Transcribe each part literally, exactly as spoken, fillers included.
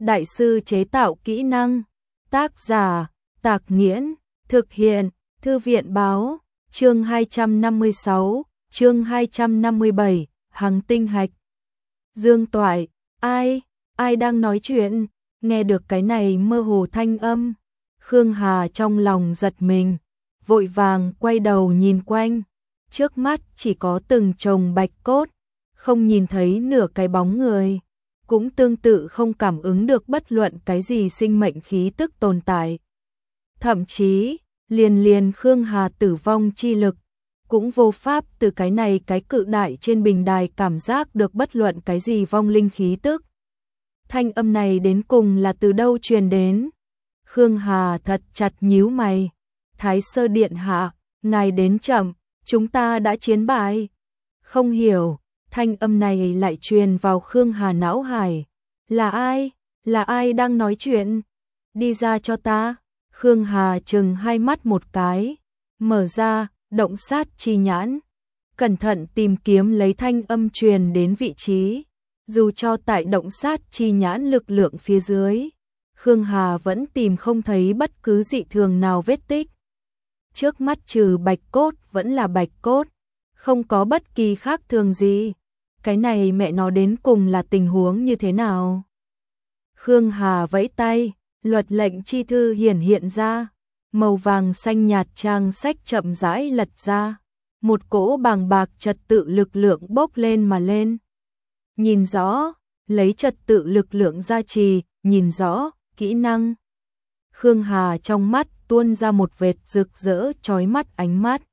đại sư chế tạo kỹ năng. Tác giả, Tạc Nghiễn, thực hiện, Thư viện báo, chương hai trăm năm mươi sáu, chương hai trăm năm mươi bảy, Hằng tinh hạch. Dương Toại, ai, ai đang nói chuyện, nghe được cái này mơ hồ thanh âm. Khương Hà trong lòng giật mình, vội vàng quay đầu nhìn quanh, trước mắt chỉ có từng chồng bạch cốt, không nhìn thấy nửa cái bóng người, cũng tương tự không cảm ứng được bất luận cái gì sinh mệnh khí tức tồn tại. Thậm chí, liền liền Khương Hà tử vong chi lực, cũng vô pháp từ cái này cái cự đại trên bình đài cảm giác được bất luận cái gì vong linh khí tức. Thanh âm này đến cùng là từ đâu truyền đến? Khương Hà thật chặt nhíu mày. Thái Sơ Điện Hạ, ngài đến chậm, chúng ta đã chiến bại. Không hiểu, thanh âm này lại truyền vào Khương Hà não hải. Là ai? Là ai đang nói chuyện? Đi ra cho ta. Khương Hà chừng hai mắt một cái, mở ra, động sát chi nhãn, cẩn thận tìm kiếm lấy thanh âm truyền đến vị trí. Dù cho tại động sát chi nhãn lực lượng phía dưới, Khương Hà vẫn tìm không thấy bất cứ dị thường nào vết tích. Trước mắt trừ bạch cốt vẫn là bạch cốt, không có bất kỳ khác thường gì. Cái này mẹ nó đến cùng là tình huống như thế nào? Khương Hà vẫy tay, luật lệnh chi thư hiển hiện ra, màu vàng xanh nhạt trang sách chậm rãi lật ra, một cỗ bàng bạc trật tự lực lượng bốc lên mà lên. Nhìn rõ, lấy trật tự lực lượng gia trì, nhìn rõ, kỹ năng. Khương Hà trong mắt tuôn ra một vệt rực rỡ chói mắt ánh mắt,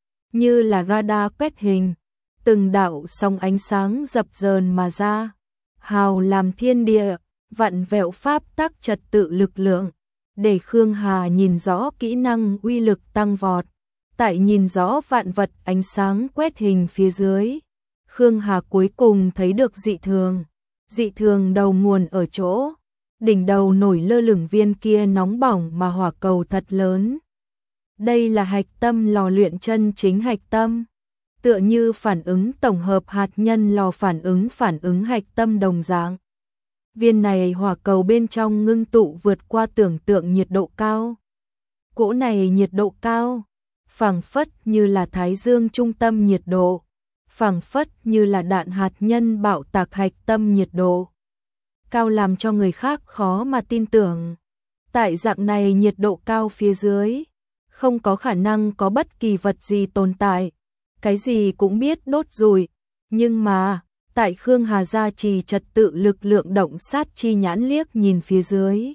như là radar quét hình, từng đạo sóng ánh sáng dập dờn mà ra, hào làm thiên địa, vặn vẹo pháp tắc trật tự lực lượng, để Khương Hà nhìn rõ kỹ năng uy lực tăng vọt. Tại nhìn rõ vạn vật ánh sáng quét hình phía dưới, Khương Hà cuối cùng thấy được dị thường. Dị thường đầu nguồn ở chỗ đỉnh đầu nổi lơ lửng viên kia nóng bỏng mà hỏa cầu thật lớn. Đây là hạch tâm lò luyện chân chính hạch tâm, tựa như phản ứng tổng hợp hạt nhân lò phản ứng phản ứng hạch tâm đồng dạng. Viên này hỏa cầu bên trong ngưng tụ vượt qua tưởng tượng nhiệt độ cao. Cỗ này nhiệt độ cao, phảng phất như là thái dương trung tâm nhiệt độ, phảng phất như là đạn hạt nhân bạo tạc hạch tâm nhiệt độ. Cao làm cho người khác khó mà tin tưởng. Tại dạng này nhiệt độ cao phía dưới, không có khả năng có bất kỳ vật gì tồn tại, cái gì cũng biết đốt rủi. Nhưng mà, tại Khương Hà gia trì trật tự lực lượng động sát chi nhãn liếc nhìn phía dưới.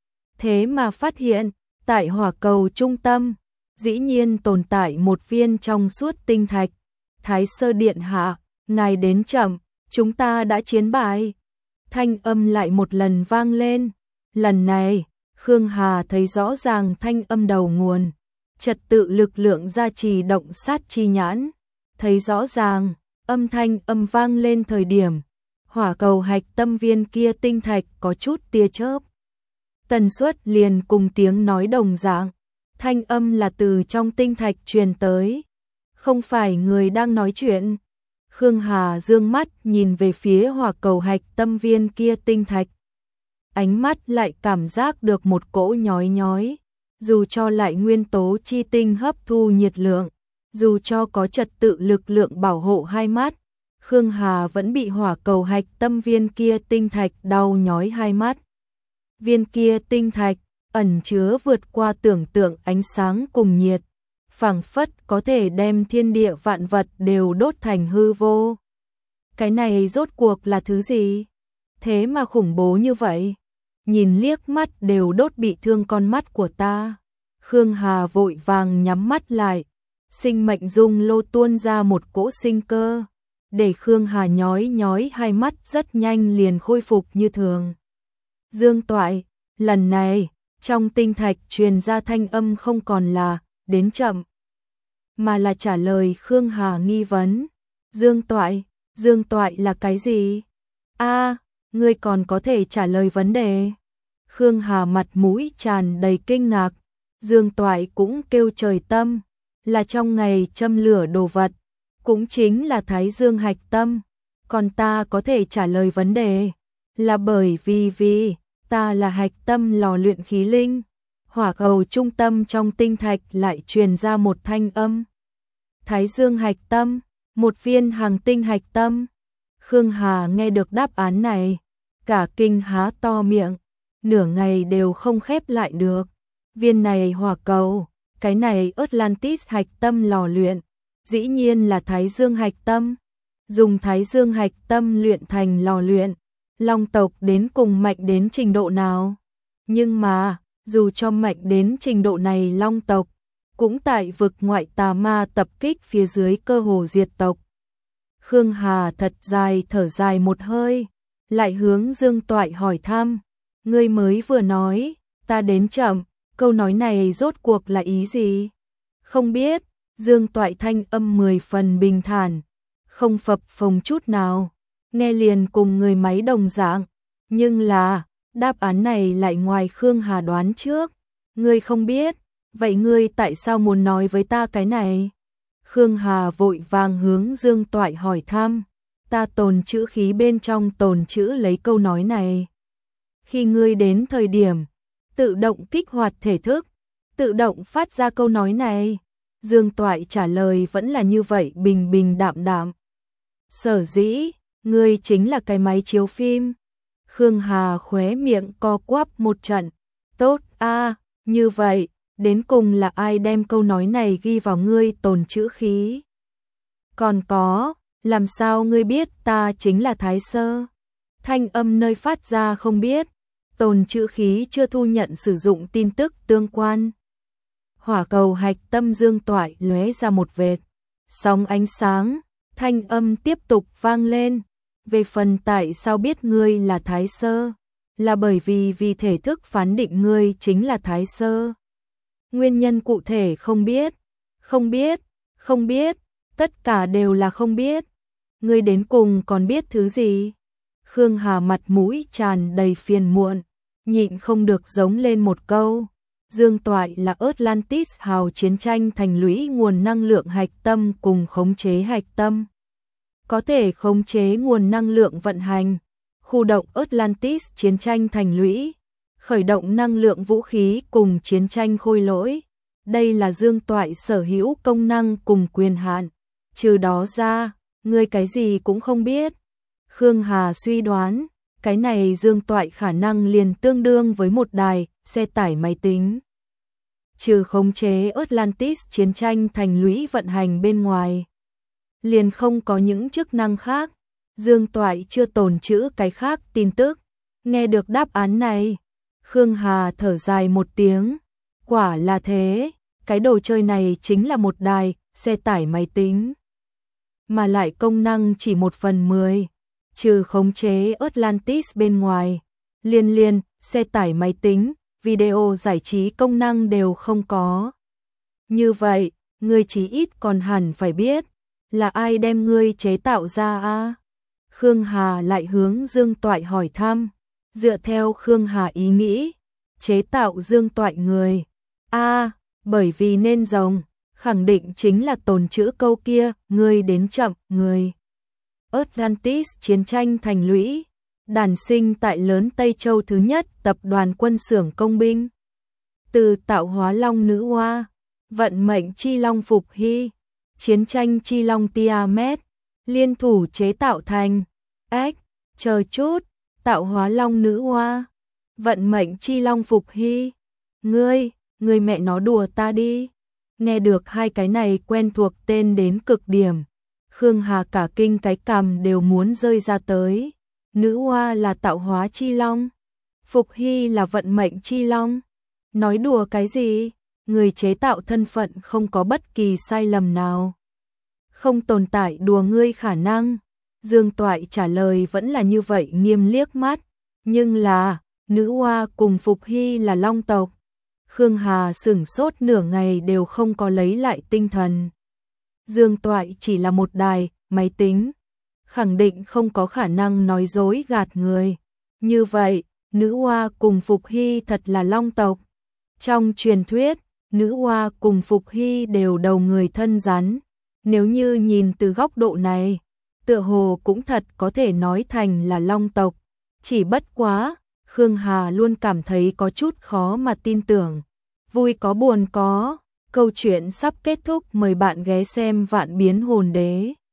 Thế mà phát hiện, tại hỏa cầu trung tâm, dĩ nhiên tồn tại một viên trong suốt tinh thạch. Thái Sơ Điện Hạ, ngài đến chậm, chúng ta đã chiến bại. Thanh âm lại một lần vang lên. Lần này, Khương Hà thấy rõ ràng thanh âm đầu nguồn, trật tự lực lượng gia trì động sát chi nhãn. Thấy rõ ràng, âm thanh âm vang lên thời điểm, hỏa cầu hạch tâm viên kia tinh thạch có chút tia chớp. Tần suất liền cùng tiếng nói đồng dạng, thanh âm là từ trong tinh thạch truyền tới, không phải người đang nói chuyện. Khương Hà dương mắt nhìn về phía hỏa cầu hạch tâm viên kia tinh thạch. Ánh mắt lại cảm giác được một cỗ nhói nhói, dù cho lại nguyên tố chi tinh hấp thu nhiệt lượng, dù cho có trật tự lực lượng bảo hộ hai mắt, Khương Hà vẫn bị hỏa cầu hạch tâm viên kia tinh thạch đau nhói hai mắt. Viên kia tinh thạch ẩn chứa vượt qua tưởng tượng ánh sáng cùng nhiệt, phảng phất có thể đem thiên địa vạn vật đều đốt thành hư vô. Cái này rốt cuộc là thứ gì? Thế mà khủng bố như vậy. Nhìn liếc mắt đều đốt bị thương con mắt của ta. Khương Hà vội vàng nhắm mắt lại. Sinh mệnh dung lô tuôn ra một cỗ sinh cơ, để Khương Hà nhói nhói hai mắt rất nhanh liền khôi phục như thường. Dương Toại, lần này, trong tinh thạch truyền ra thanh âm không còn là đến chậm, mà là trả lời Khương Hà nghi vấn. Dương Toại, Dương Toại là cái gì? A, ngươi còn có thể trả lời vấn đề. Khương Hà mặt mũi tràn đầy kinh ngạc. Dương Toại cũng kêu trời tâm, là trong ngày châm lửa đồ vật, cũng chính là Thái Dương hạch tâm. Còn ta có thể trả lời vấn đề, là bởi vì vì ta là hạch tâm lò luyện khí linh. Hỏa cầu trung tâm trong tinh thạch lại truyền ra một thanh âm. Thái Dương hạch tâm, một viên hàng tinh hạch tâm. Khương Hà nghe được đáp án này, cả kinh há to miệng, nửa ngày đều không khép lại được. Viên này hỏa cầu, cái này Atlantis hạch tâm lò luyện, dĩ nhiên là Thái Dương hạch tâm. Dùng Thái Dương hạch tâm luyện thành lò luyện, Long tộc đến cùng mạnh đến trình độ nào? Nhưng mà, dù cho mạnh đến trình độ này Long tộc, cũng tại vực ngoại tà ma tập kích phía dưới cơ hồ diệt tộc. Khương Hà thật dài thở dài một hơi, lại hướng Dương Toại hỏi thăm, ngươi mới vừa nói, ta đến chậm, câu nói này rốt cuộc là ý gì? Không biết, Dương Toại thanh âm mười phần bình thản, không phập phồng chút nào, nghe liền cùng người máy đồng dạng, nhưng là, đáp án này lại ngoài Khương Hà đoán trước, ngươi không biết, vậy ngươi tại sao muốn nói với ta cái này? Khương Hà vội vàng hướng Dương Toại hỏi thăm, ta tồn chữ khí bên trong tồn chữ lấy câu nói này. Khi ngươi đến thời điểm, tự động kích hoạt thể thức, tự động phát ra câu nói này. Dương Toại trả lời vẫn là như vậy bình bình đạm đạm. Sở dĩ, ngươi chính là cái máy chiếu phim. Khương Hà khóe miệng co quắp một trận. Tốt a, như vậy, đến cùng là ai đem câu nói này ghi vào ngươi tồn chữ khí? Còn có, làm sao ngươi biết ta chính là Thái Sơ? Thanh âm nơi phát ra không biết, tồn chữ khí chưa thu nhận sử dụng tin tức tương quan. Hỏa cầu hạch tâm Dương Toại lóe ra một vệt sóng ánh sáng, thanh âm tiếp tục vang lên. Về phần tại sao biết ngươi là Thái Sơ, là bởi vì vì thể thức phán định ngươi chính là Thái Sơ. Nguyên nhân cụ thể không biết, không biết, không biết, tất cả đều là không biết. Ngươi đến cùng còn biết thứ gì? Khương Hà mặt mũi tràn đầy phiền muộn, nhịn không được giống lên một câu. Dương Toại là Atlantis hào chiến tranh thành lũy nguồn năng lượng hạch tâm cùng khống chế hạch tâm. Có thể khống chế nguồn năng lượng vận hành, khu động Atlantis chiến tranh thành lũy, khởi động năng lượng vũ khí cùng chiến tranh khôi lỗi. Đây là Dương Toại sở hữu công năng cùng quyền hạn. Trừ đó ra, ngươi cái gì cũng không biết. Khương Hà suy đoán, cái này Dương Toại khả năng liền tương đương với một đài xe tải máy tính. Trừ khống chế Atlantis chiến tranh thành lũy vận hành bên ngoài, liền không có những chức năng khác. Dương Toại chưa tồn trữ cái khác tin tức. Nghe được đáp án này, Khương Hà thở dài một tiếng. Quả là thế, cái đồ chơi này chính là một đài xe tải máy tính, mà lại công năng chỉ một phần mười, trừ khống chế Atlantis bên ngoài, liên liên xe tải máy tính, video giải trí công năng đều không có. Như vậy, ngươi chí ít còn hẳn phải biết, là ai đem ngươi chế tạo ra a? Khương Hà lại hướng Dương Toại hỏi thăm, dựa theo Khương Hà ý nghĩ, chế tạo Dương Toại người. A, bởi vì nên rồng, khẳng định chính là tồn chữ câu kia, ngươi đến chậm, người. Atlantis chiến tranh thành lũy, đản sinh tại lớn Tây Châu thứ nhất tập đoàn quân xưởng công binh. Từ tạo hóa long nữ hoa, vận mệnh chi long Phục Hy, chiến tranh chi long Tiamat, liên thủ chế tạo thành. Ếch, chờ chút, tạo hóa long nữ hoa, vận mệnh chi long Phục Hy. Ngươi, ngươi mẹ nó đùa ta đi. Nghe được hai cái này quen thuộc tên đến cực điểm, Khương Hà cả kinh cái cằm đều muốn rơi ra tới. Nữ hoa là tạo hóa chi long, Phục Hy là vận mệnh chi long. Nói đùa cái gì? Người chế tạo thân phận không có bất kỳ sai lầm nào, không tồn tại đùa ngươi khả năng. Dương Toại trả lời vẫn là như vậy nghiêm liếc mắt, nhưng là, nữ hoa cùng Phục Hy là long tộc. Khương Hà sửng sốt nửa ngày đều không có lấy lại tinh thần. Dương Toại chỉ là một đài máy tính, khẳng định không có khả năng nói dối gạt người. Như vậy, nữ hoa cùng Phục Hy thật là long tộc. Trong truyền thuyết, nữ hoa cùng Phục Hy đều đầu người thân rắn. Nếu như nhìn từ góc độ này, tựa hồ cũng thật có thể nói thành là long tộc. Chỉ bất quá, Khương Hà luôn cảm thấy có chút khó mà tin tưởng. Vui có buồn có, câu chuyện sắp kết thúc, mời bạn ghé xem Vạn Biến Hồn Đế.